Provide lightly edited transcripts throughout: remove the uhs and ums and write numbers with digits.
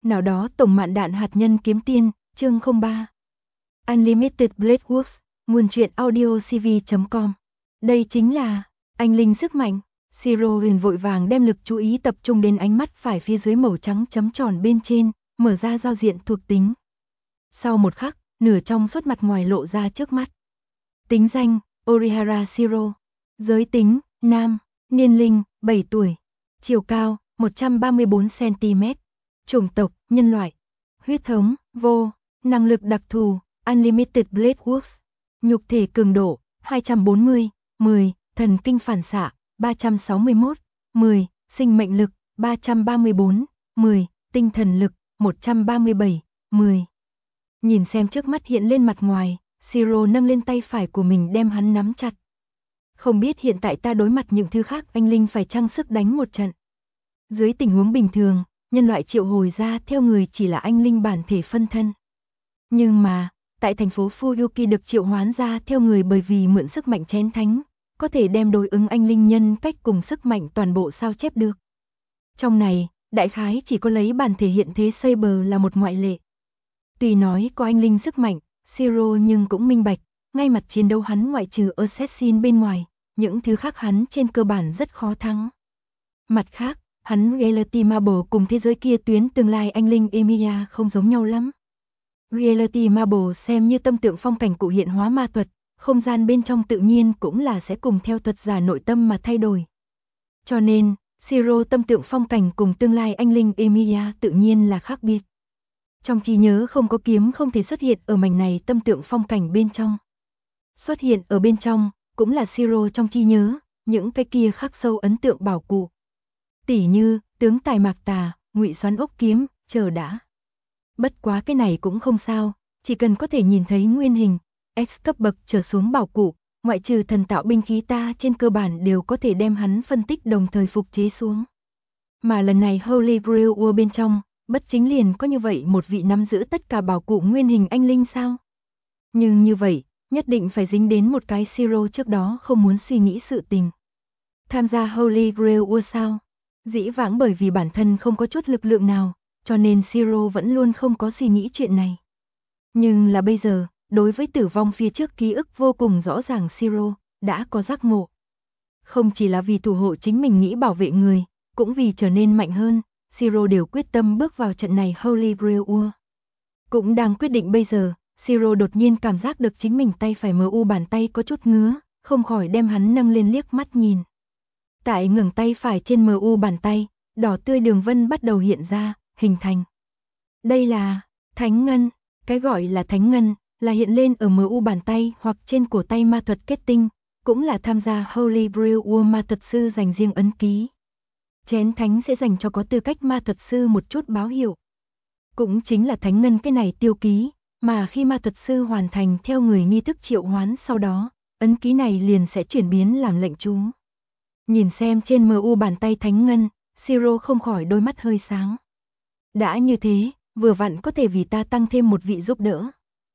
Nào đó tổng mạn đạn hạt nhân kiếm tiên, chương 03. Unlimited Blade Works, nguồn truyện audio cv.com. Đây chính là anh linh sức mạnh. Siro liền vội vàng đem lực chú ý tập trung đến ánh mắt phải phía dưới màu trắng chấm tròn bên trên, mở ra giao diện thuộc tính. Sau một khắc, nửa trong suốt mặt ngoài lộ ra trước mắt. Tính danh, Orihara Siro. Giới tính, nam, niên linh, 7 tuổi. Chiều cao, 134cm. Chủng tộc, nhân loại. Huyết thống, vô. Năng lực đặc thù, Unlimited Blade Works. Nhục thể cường độ, 240, 10. Thần kinh phản xạ, 361, 10. Sinh mệnh lực, 334, 10. Tinh thần lực, 137, 10. Nhìn xem trước mắt hiện lên mặt ngoài, Siro nâng lên tay phải của mình đem hắn nắm chặt. Không biết hiện tại ta đối mặt những thứ khác anh linh phải trang sức đánh một trận. Dưới tình huống bình thường, nhân loại triệu hồi ra theo người chỉ là anh linh bản thể phân thân. Nhưng mà, tại thành phố Fuyuki được triệu hoán ra theo người bởi vì mượn sức mạnh chén thánh, có thể đem đối ứng anh linh nhân cách cùng sức mạnh toàn bộ sao chép được. Trong này, đại khái chỉ có lấy bản thể hiện thế Saber là một ngoại lệ. Tuy nói có anh linh sức mạnh, Siro nhưng cũng minh bạch, ngay mặt chiến đấu hắn ngoại trừ Assassin bên ngoài, những thứ khác hắn trên cơ bản rất khó thắng. Mặt khác, hắn Reality Marble cùng thế giới kia tuyến tương lai anh linh Emilia không giống nhau lắm. Reality Marble xem như tâm tượng phong cảnh cụ hiện hóa ma thuật, không gian bên trong tự nhiên cũng là sẽ cùng theo thuật giả nội tâm mà thay đổi. Cho nên, Siro tâm tượng phong cảnh cùng tương lai anh linh Emilia tự nhiên là khác biệt. Trong trí nhớ không có kiếm không thể xuất hiện ở mảnh này tâm tượng phong cảnh bên trong. Xuất hiện ở bên trong, cũng là Siro trong trí nhớ, những cái kia khắc sâu ấn tượng bảo cụ. Tỉ như, tướng tài mạc tà, ngụy xoắn ốc kiếm, chờ đã. Bất quá cái này cũng không sao, chỉ cần có thể nhìn thấy nguyên hình, X cấp bậc trở xuống bảo cụ, ngoại trừ thần tạo binh khí ta trên cơ bản đều có thể đem hắn phân tích đồng thời phục chế xuống. Mà lần này Holy Grail War bên trong, bất chính liền có như vậy một vị nắm giữ tất cả bảo cụ nguyên hình anh linh sao? Nhưng như vậy, nhất định phải dính đến một cái Siro trước đó không muốn suy nghĩ sự tình. Tham gia Holy Grail War sao? Dĩ vãng bởi vì bản thân không có chút lực lượng nào, cho nên Siro vẫn luôn không có suy nghĩ chuyện này. Nhưng là bây giờ, đối với tử vong phía trước ký ức vô cùng rõ ràng Siro đã có giác ngộ. Không chỉ là vì thủ hộ chính mình nghĩ bảo vệ người, cũng vì trở nên mạnh hơn, Siro đều quyết tâm bước vào trận này Holy Grail War. Cũng đang quyết định bây giờ, Siro đột nhiên cảm giác được chính mình tay phải MU bàn tay có chút ngứa, không khỏi đem hắn nâng lên liếc mắt nhìn. Tại ngẩng tay phải trên MU bàn tay, đỏ tươi đường vân bắt đầu hiện ra, hình thành. Đây là Thánh Ngân, cái gọi là Thánh Ngân là hiện lên ở MU bàn tay hoặc trên cổ tay ma thuật kết tinh, cũng là tham gia Holy Grail War ma thuật sư dành riêng ấn ký. Chén thánh sẽ dành cho có tư cách ma thuật sư một chút báo hiệu. Cũng chính là Thánh Ngân cái này tiêu ký, mà khi ma thuật sư hoàn thành theo người nghi thức triệu hoán sau đó, ấn ký này liền sẽ chuyển biến làm lệnh chú. Nhìn xem trên MU bàn tay Thánh Ngân, Siro không khỏi đôi mắt hơi sáng. Đã như thế, vừa vặn có thể vì ta tăng thêm một vị giúp đỡ.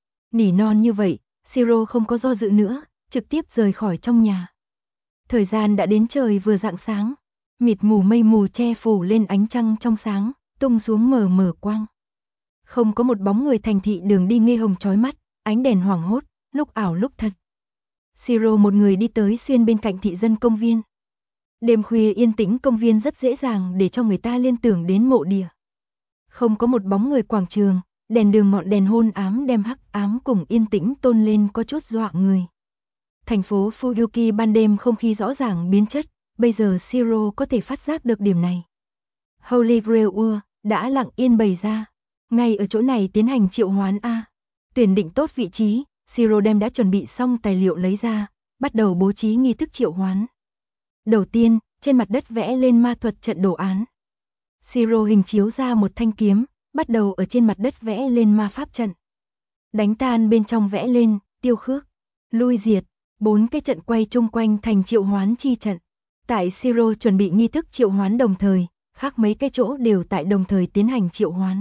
Nỉ non như vậy, Siro không có do dự nữa, trực tiếp rời khỏi trong nhà. Thời gian đã đến trời vừa rạng sáng, mịt mù mây mù che phủ lên ánh trăng trong sáng, tung xuống mờ mờ quang. Không có một bóng người thành thị đường đi ngây hồng chói mắt, ánh đèn hoảng hốt, lúc ảo lúc thật. Siro một người đi tới xuyên bên cạnh thị dân công viên. Đêm khuya yên tĩnh công viên rất dễ dàng để cho người ta liên tưởng đến mộ địa. Không có một bóng người quảng trường, đèn đường ngọn đèn hôn ám đem hắc ám cùng yên tĩnh tôn lên có chút dọa người. Thành phố Fuyuki ban đêm không khí rõ ràng biến chất, bây giờ Siro có thể phát giác được điểm này. Holy Grail War đã lặng yên bày ra, ngay ở chỗ này tiến hành triệu hoán A. Tuyển định tốt vị trí, Siro đem đã chuẩn bị xong tài liệu lấy ra, bắt đầu bố trí nghi thức triệu hoán. Đầu tiên, trên mặt đất vẽ lên ma thuật trận đồ án. Siro hình chiếu ra một thanh kiếm, bắt đầu ở trên mặt đất vẽ lên ma pháp trận. Đánh tan bên trong vẽ lên, tiêu khước, lui diệt, 4 cái trận quay chung quanh thành triệu hoán chi trận. Tại Siro chuẩn bị nghi thức triệu hoán đồng thời, khác mấy cái chỗ đều tại đồng thời tiến hành triệu hoán.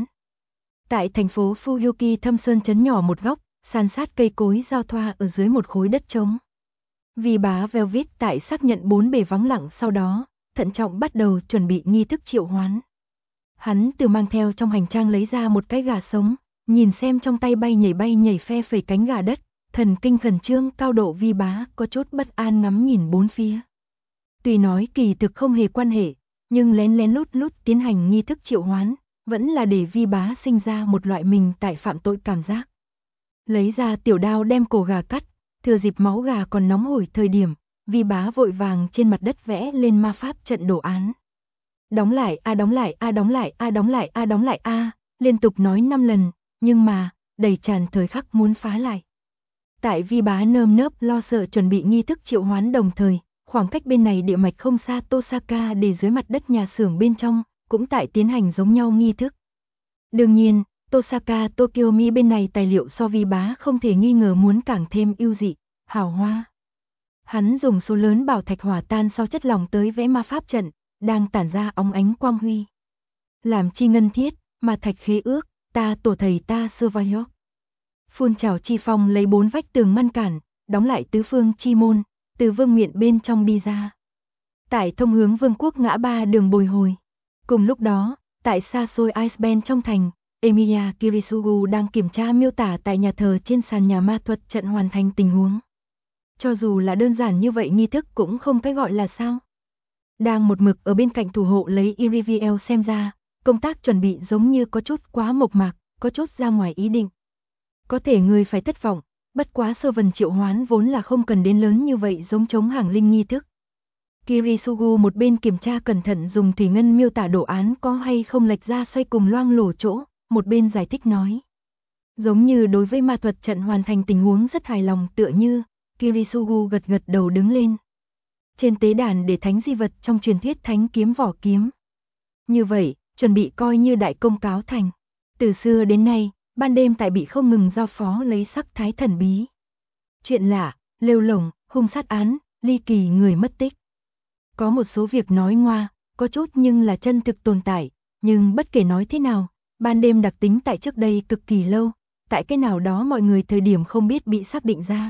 Tại thành phố Fuyuki thâm sơn trấn nhỏ một góc, san sát cây cối giao thoa ở dưới một khối đất trống. Vì bá Velvet tại xác nhận 4 bề vắng lặng sau đó, thận trọng bắt đầu chuẩn bị nghi thức triệu hoán. Hắn từ mang theo trong hành trang lấy ra một cái gà sống, nhìn xem trong tay bay nhảy phe phẩy cánh gà đất, thần kinh khẩn trương cao độ vi bá có chút bất an ngắm nhìn bốn phía. Tuy nói kỳ thực không hề quan hệ, nhưng lén lén lút lút tiến hành nghi thức triệu hoán, vẫn là để vi bá sinh ra một loại mình tại phạm tội cảm giác. Lấy ra tiểu đao đem cổ gà cắt, thừa dịp máu gà còn nóng hổi thời điểm, vi bá vội vàng trên mặt đất vẽ lên ma pháp trận đồ án. Đóng lại a đóng lại a đóng lại a đóng lại a đóng lại a, liên tục nói 5 lần, nhưng mà, đầy tràn thời khắc muốn phá lại. Tại vi bá nơm nớp lo sợ chuẩn bị nghi thức triệu hoán đồng thời, khoảng cách bên này địa mạch không xa Tosaka để dưới mặt đất nhà xưởng bên trong, cũng tại tiến hành giống nhau nghi thức. Đương nhiên, Tosaka Tokyo Mi bên này tài liệu so vi bá không thể nghi ngờ muốn càng thêm ưu dị, hào hoa. Hắn dùng số lớn bảo thạch hỏa tan sau chất lỏng tới vẽ ma pháp trận, đang tản ra óng ánh quang huy. Làm chi ngân thiết, mà thạch khế ước, ta tổ thầy ta sơ vai nhóc. Phun trào chi phong lấy 4 vách tường ngăn cản, đóng lại tứ phương chi môn, từ vương miện bên trong đi ra. Tại thông hướng vương quốc ngã ba đường bồi hồi. Cùng lúc đó, tại xa xôi Iceband trong thành, Emiya Kirisugu đang kiểm tra miêu tả tại nhà thờ trên sàn nhà ma thuật trận hoàn thành tình huống. Cho dù là đơn giản như vậy nghi thức cũng không cái gọi là sao. Đang một mực ở bên cạnh thủ hộ lấy Iriviel xem ra, công tác chuẩn bị giống như có chút quá mộc mạc, có chút ra ngoài ý định. Có thể người phải thất vọng, bất quá sơ vần triệu hoán vốn là không cần đến lớn như vậy giống chống hàng linh nghi thức. Kirisugu một bên kiểm tra cẩn thận dùng thủy ngân miêu tả đồ án có hay không lệch ra xoay cùng loang lổ chỗ, một bên giải thích nói. Giống như đối với ma thuật trận hoàn thành tình huống rất hài lòng tựa như, Kirisugu gật gật đầu đứng lên. Trên tế đàn để thánh di vật trong truyền thuyết thánh kiếm vỏ kiếm. Như vậy, chuẩn bị coi như đại công cáo thành. Từ xưa đến nay, ban đêm tại bị không ngừng giao phó lấy sắc thái thần bí. Chuyện lạ, lêu lổng, hung sát án, ly kỳ người mất tích. Có một số việc nói ngoa, có chút nhưng là chân thực tồn tại, nhưng bất kể nói thế nào, ban đêm đặc tính tại trước đây cực kỳ lâu, tại cái nào đó mọi người thời điểm không biết bị xác định ra.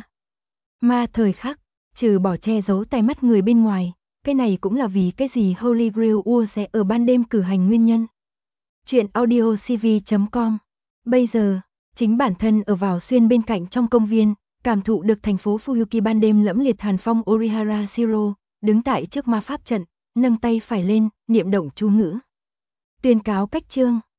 Mà thời khắc, trừ bỏ che giấu tai mắt người bên ngoài, cái này cũng là vì cái gì Holy Grail Ua sẽ ở ban đêm cử hành nguyên nhân. Chuyện audiocv.com. Bây giờ, chính bản thân ở vào xuyên bên cạnh trong công viên, cảm thụ được thành phố Fuyuki ban đêm lẫm liệt hàn phong Orihara Shiro, đứng tại trước ma pháp trận, nâng tay phải lên, niệm động chú ngữ. Tuyên cáo cách chương.